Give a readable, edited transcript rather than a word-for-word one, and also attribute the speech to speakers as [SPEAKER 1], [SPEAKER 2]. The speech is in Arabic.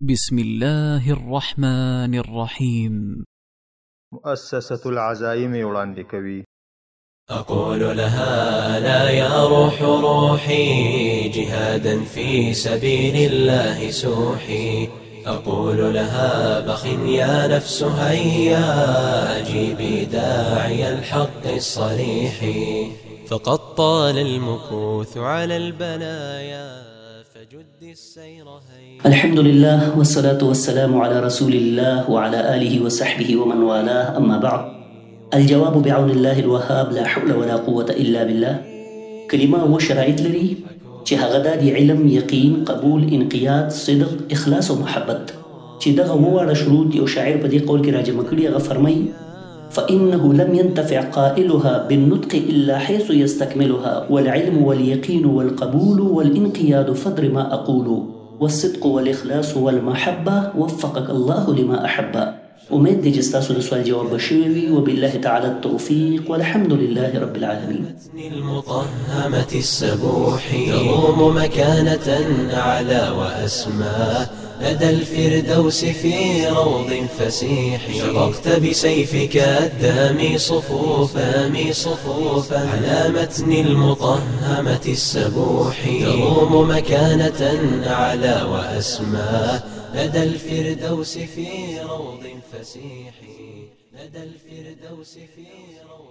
[SPEAKER 1] بسم الله الرحمن الرحيم.
[SPEAKER 2] مؤسسة العزائم وړاندې کوي.
[SPEAKER 3] أقول لها لا يا روح روحي جهادا في سبيل الله سوحي. أقول لها بخ يا نفس هيا أجيبي داعي الحق الصريح. فقد طال المكوث على البلايا فجد السير هيا.
[SPEAKER 4] الحمد لله والصلاة والسلام على رسول الله وعلى آله وصحبه ومن والاه، أما بعد. الجواب بعون الله الوهاب، لا حول ولا قوة إلا بالله. كلمة وشرائط لري چې هغه د علم، یقین، قبول، انقیاد، صدق، اخلاص او محبت چې دغه وواړه شروط یو شاعر په دې قول کې راجمع کړي. هغه فرمایي: فإنه لم ينتفع قائلها بالنطق إلا حيث يستكملها، والعلم واليقين والقبول والانقياد فدر ما أقول، والصدق والإخلاص والمحبة وفقك الله لما أحب. امید دی چې تاسو د سوال جواب بشوي، وبالله تعالى التوفيق، والحمد لله رب العالمين.
[SPEAKER 3] المطهمة السبوح تضم مكانة أعلى وأسمى لدى الفردوس في روض فسيح. شققت بسيفك الدامي صفوفا على متن المطهمة السبوح تضم مكانة أعلى وأسمى لدى الفردوس في روض فسيح. لدى الفردوس في روض